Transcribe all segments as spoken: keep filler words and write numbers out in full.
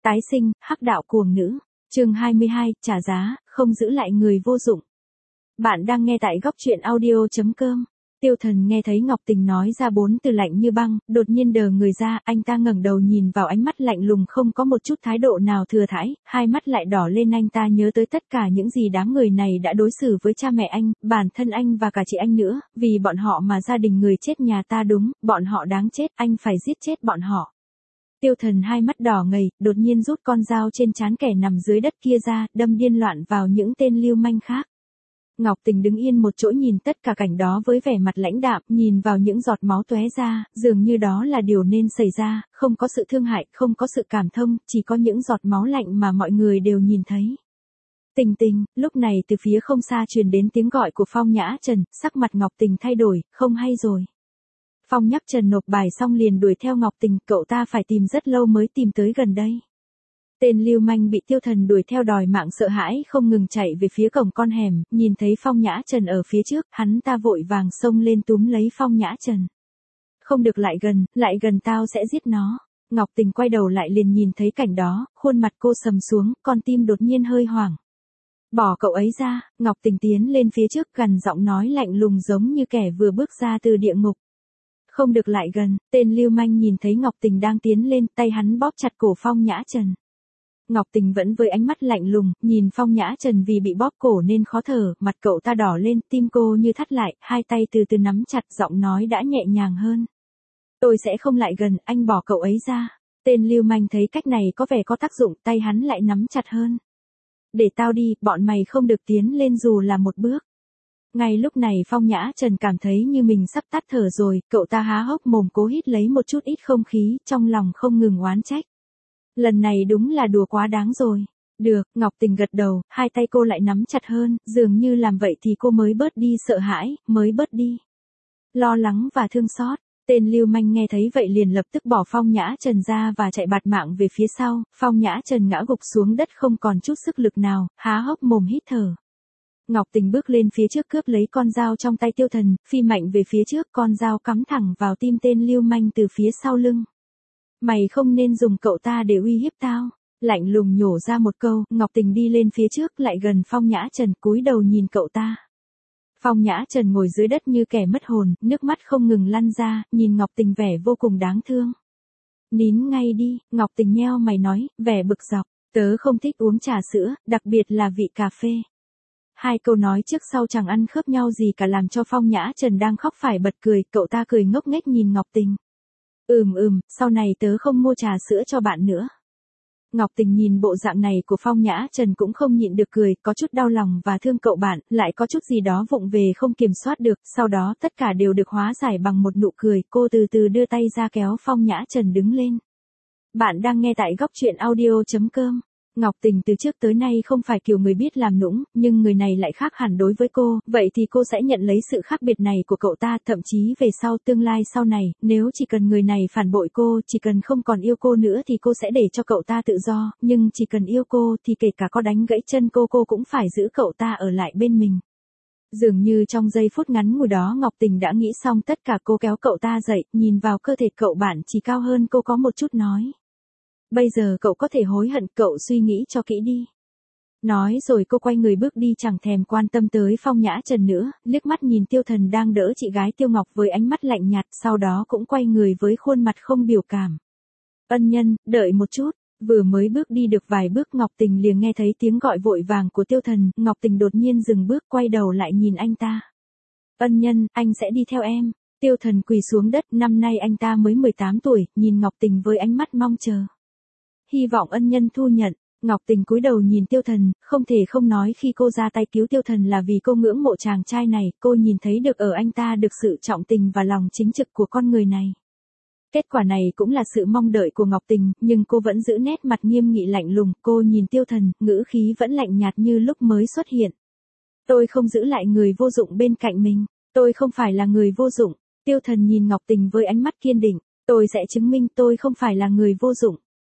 Tái sinh, hắc đạo cuồng nữ. Chương hai mươi hai, trả giá, không giữ lại người vô dụng. Bạn đang nghe tại góc truyện audio chấm com. Tiêu Thần nghe thấy Ngọc Tình nói ra bốn từ lạnh như băng, đột nhiên đờ người ra, anh ta ngẩng đầu nhìn vào ánh mắt lạnh lùng không có một chút thái độ nào thừa thãi, hai mắt lại đỏ lên. Anh ta nhớ tới tất cả những gì đám người này đã đối xử với cha mẹ anh, bản thân anh và cả chị anh nữa, vì bọn họ mà gia đình người chết nhà ta đúng, bọn họ đáng chết, anh phải giết chết bọn họ. Tiêu Thần hai mắt đỏ ngầy, đột nhiên rút con dao trên trán kẻ nằm dưới đất kia ra, đâm điên loạn vào những tên lưu manh khác. Ngọc Tình đứng yên một chỗ nhìn tất cả cảnh đó với vẻ mặt lãnh đạm, nhìn vào những giọt máu tóe ra, dường như đó là điều nên xảy ra, không có sự thương hại, không có sự cảm thông, chỉ có những giọt máu lạnh mà mọi người đều nhìn thấy. Tình Tình, lúc này từ phía không xa truyền đến tiếng gọi của Phong Nhã Trần, sắc mặt Ngọc Tình thay đổi, không hay rồi. Phong Nhã Trần nộp bài xong liền đuổi theo Ngọc Tình, cậu ta phải tìm rất lâu mới tìm tới gần đây. Tên lưu manh bị Tiêu Thần đuổi theo đòi mạng sợ hãi không ngừng chạy về phía cổng con hẻm, nhìn thấy Phong Nhã Trần ở phía trước, hắn ta vội vàng xông lên túm lấy Phong Nhã Trần. Không được lại gần, lại gần tao sẽ giết nó. Ngọc Tình quay đầu lại liền nhìn thấy cảnh đó, khuôn mặt cô sầm xuống, con tim đột nhiên hơi hoảng. Bỏ cậu ấy ra, Ngọc Tình tiến lên phía trước gần giọng nói lạnh lùng giống như kẻ vừa bước ra từ địa ngục. Không được lại gần, tên lưu manh nhìn thấy Ngọc Tình đang tiến lên, tay hắn bóp chặt cổ Phong Nhã Trần. Ngọc Tình vẫn với ánh mắt lạnh lùng, nhìn Phong Nhã Trần vì bị bóp cổ nên khó thở, mặt cậu ta đỏ lên, tim cô như thắt lại, hai tay từ từ nắm chặt, giọng nói đã nhẹ nhàng hơn. Tôi sẽ không lại gần, anh bỏ cậu ấy ra. Tên lưu manh thấy cách này có vẻ có tác dụng, tay hắn lại nắm chặt hơn. Để tao đi, bọn mày không được tiến lên dù là một bước. Ngay lúc này Phong Nhã Trần cảm thấy như mình sắp tắt thở rồi, cậu ta há hốc mồm cố hít lấy một chút ít không khí, trong lòng không ngừng oán trách. Lần này đúng là đùa quá đáng rồi. Được, Ngọc Tình gật đầu, hai tay cô lại nắm chặt hơn, dường như làm vậy thì cô mới bớt đi sợ hãi, mới bớt đi lo lắng và thương xót. Tên lưu manh nghe thấy vậy liền lập tức bỏ Phong Nhã Trần ra và chạy bạt mạng về phía sau, Phong Nhã Trần ngã gục xuống đất không còn chút sức lực nào, há hốc mồm hít thở. Ngọc Tình bước lên phía trước cướp lấy con dao trong tay Tiêu Thần, phi mạnh về phía trước, con dao cắm thẳng vào tim tên lưu manh từ phía sau lưng. Mày không nên dùng cậu ta để uy hiếp tao. Lạnh lùng nhổ ra một câu, Ngọc Tình đi lên phía trước lại gần Phong Nhã Trần, cúi đầu nhìn cậu ta. Phong Nhã Trần ngồi dưới đất như kẻ mất hồn, nước mắt không ngừng lăn ra, nhìn Ngọc Tình vẻ vô cùng đáng thương. Nín ngay đi, Ngọc Tình nheo mày nói, vẻ bực dọc, tớ không thích uống trà sữa, đặc biệt là vị cà phê. Hai câu nói trước sau chẳng ăn khớp nhau gì cả làm cho Phong Nhã Trần đang khóc phải bật cười, cậu ta cười ngốc nghếch nhìn Ngọc Tình. Ừm ừm, sau này tớ không mua trà sữa cho bạn nữa. Ngọc Tình nhìn bộ dạng này của Phong Nhã Trần cũng không nhịn được cười, có chút đau lòng và thương cậu bạn, lại có chút gì đó vụng về không kiểm soát được, sau đó tất cả đều được hóa giải bằng một nụ cười, cô từ từ đưa tay ra kéo Phong Nhã Trần đứng lên. Bạn đang nghe tại góc truyện audio chấm com. Ngọc Tình từ trước tới nay không phải kiểu người biết làm nũng, nhưng người này lại khác hẳn đối với cô, vậy thì cô sẽ nhận lấy sự khác biệt này của cậu ta, thậm chí về sau tương lai sau này, nếu chỉ cần người này phản bội cô, chỉ cần không còn yêu cô nữa thì cô sẽ để cho cậu ta tự do, nhưng chỉ cần yêu cô thì kể cả có đánh gãy chân cô cô cũng phải giữ cậu ta ở lại bên mình. Dường như trong giây phút ngắn ngủi đó Ngọc Tình đã nghĩ xong tất cả, cô kéo cậu ta dậy, nhìn vào cơ thể cậu bạn chỉ cao hơn cô có một chút nói. Bây giờ cậu có thể hối hận, cậu suy nghĩ cho kỹ đi. Nói rồi cô quay người bước đi chẳng thèm quan tâm tới Phong Nhã Trần nữa, liếc mắt nhìn Tiêu Thần đang đỡ chị gái Tiêu Ngọc với ánh mắt lạnh nhạt, sau đó cũng quay người với khuôn mặt không biểu cảm. Ân nhân, đợi một chút, vừa mới bước đi được vài bước Ngọc Tình liền nghe thấy tiếng gọi vội vàng của Tiêu Thần, Ngọc Tình đột nhiên dừng bước quay đầu lại nhìn anh ta. Ân nhân, anh sẽ đi theo em. Tiêu Thần quỳ xuống đất, năm nay anh ta mới mười tám tuổi, nhìn Ngọc Tình với ánh mắt mong chờ. Hy vọng ân nhân thu nhận. Ngọc Tình cúi đầu nhìn Tiêu Thần, không thể không nói khi cô ra tay cứu Tiêu Thần là vì cô ngưỡng mộ chàng trai này, cô nhìn thấy được ở anh ta được sự trọng tình và lòng chính trực của con người này. Kết quả này cũng là sự mong đợi của Ngọc Tình, nhưng cô vẫn giữ nét mặt nghiêm nghị lạnh lùng, cô nhìn Tiêu Thần, ngữ khí vẫn lạnh nhạt như lúc mới xuất hiện. Tôi không giữ lại người vô dụng bên cạnh mình, tôi không phải là người vô dụng. Tiêu Thần nhìn Ngọc Tình với ánh mắt kiên định, tôi sẽ chứng minh tôi không phải là người vô dụng.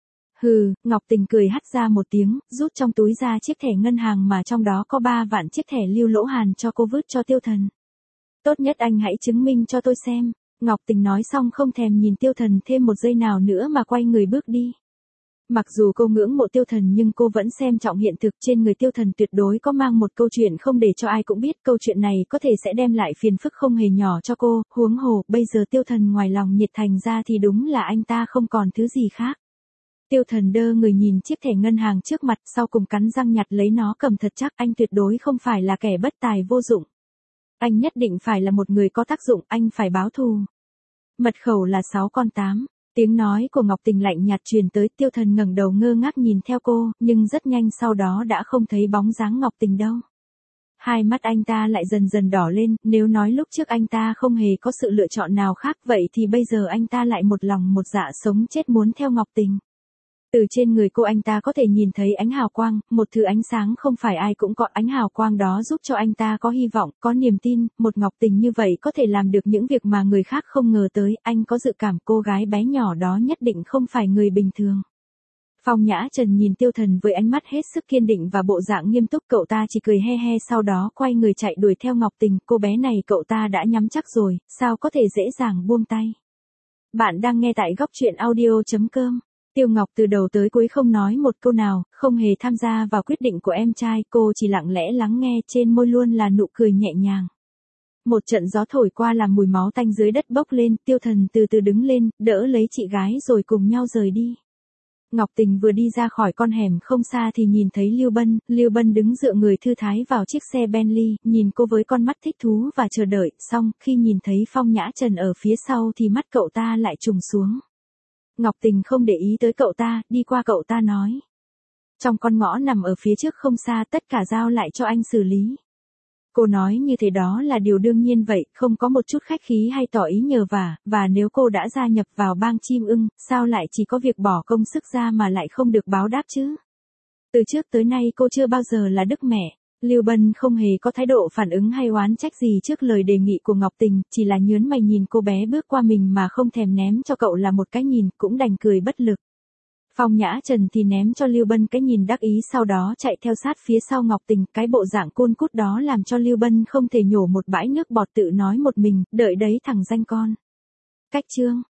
Hừ, Ngọc Tình cười hắt ra một tiếng, rút trong túi ra chiếc thẻ ngân hàng mà trong đó có ba vạn chiếc thẻ Lưu Lỗ Hàn cho cô vứt cho Tiêu Thần. Tốt nhất anh hãy chứng minh cho tôi xem. Ngọc Tình nói xong không thèm nhìn Tiêu Thần thêm một giây nào nữa mà quay người bước đi. Mặc dù cô ngưỡng mộ Tiêu Thần nhưng cô vẫn xem trọng hiện thực, trên người Tiêu Thần tuyệt đối có mang một câu chuyện không để cho ai cũng biết, câu chuyện này có thể sẽ đem lại phiền phức không hề nhỏ cho cô, huống hồ, bây giờ Tiêu Thần ngoài lòng nhiệt thành ra thì đúng là anh ta không còn thứ gì khác. Tiêu Thần đơ người nhìn chiếc thẻ ngân hàng trước mặt, sau cùng cắn răng nhặt lấy nó cầm thật chắc, anh tuyệt đối không phải là kẻ bất tài vô dụng. Anh nhất định phải là một người có tác dụng, anh phải báo thù. Mật khẩu là sáu con tám. Tiếng nói của Ngọc Tình lạnh nhạt truyền tới, Tiêu Thần ngẩng đầu ngơ ngác nhìn theo cô, nhưng rất nhanh sau đó đã không thấy bóng dáng Ngọc Tình đâu. Hai mắt anh ta lại dần dần đỏ lên, nếu nói lúc trước anh ta không hề có sự lựa chọn nào khác, vậy thì bây giờ anh ta lại một lòng một dạ sống chết muốn theo Ngọc Tình. Từ trên người cô anh ta có thể nhìn thấy ánh hào quang, một thứ ánh sáng không phải ai cũng có, ánh hào quang đó giúp cho anh ta có hy vọng, có niềm tin, một Ngọc Tình như vậy có thể làm được những việc mà người khác không ngờ tới, anh có dự cảm cô gái bé nhỏ đó nhất định không phải người bình thường. Phong Nhã Trần nhìn Tiêu Thần với ánh mắt hết sức kiên định và bộ dạng nghiêm túc, cậu ta chỉ cười he he sau đó quay người chạy đuổi theo Ngọc Tình, cô bé này cậu ta đã nhắm chắc rồi, sao có thể dễ dàng buông tay. Bạn đang nghe tại góc truyện audio chấm com. Tiêu Ngọc từ đầu tới cuối không nói một câu nào, không hề tham gia vào quyết định của em trai, cô chỉ lặng lẽ lắng nghe, trên môi luôn là nụ cười nhẹ nhàng. Một trận gió thổi qua làm mùi máu tanh dưới đất bốc lên, Tiêu Thần từ từ đứng lên, đỡ lấy chị gái rồi cùng nhau rời đi. Ngọc Tình vừa đi ra khỏi con hẻm không xa thì nhìn thấy Lưu Bân, Lưu Bân đứng dựa người thư thái vào chiếc xe Bentley, nhìn cô với con mắt thích thú và chờ đợi, xong, khi nhìn thấy Phong Nhã Trần ở phía sau thì mắt cậu ta lại trùng xuống. Ngọc Tình không để ý tới cậu ta, đi qua cậu ta nói. Trong con ngõ nằm ở phía trước không xa, tất cả giao lại cho anh xử lý. Cô nói như thế đó là điều đương nhiên vậy, không có một chút khách khí hay tỏ ý nhờ vả, và nếu cô đã gia nhập vào bang chim ưng, sao lại chỉ có việc bỏ công sức ra mà lại không được báo đáp chứ? Từ trước tới nay cô chưa bao giờ là đức mẹ. Lưu Bân không hề có thái độ phản ứng hay oán trách gì trước lời đề nghị của Ngọc Tình, chỉ là nhớn mày nhìn cô bé bước qua mình mà không thèm ném cho cậu là một cái nhìn, cũng đành cười bất lực. Phong Nhã Trần thì ném cho Lưu Bân cái nhìn đắc ý, sau đó chạy theo sát phía sau Ngọc Tình, cái bộ dạng côn cút đó làm cho Lưu Bân không thể nhổ một bãi nước bọt, tự nói một mình, đợi đấy thằng danh con. Cách chương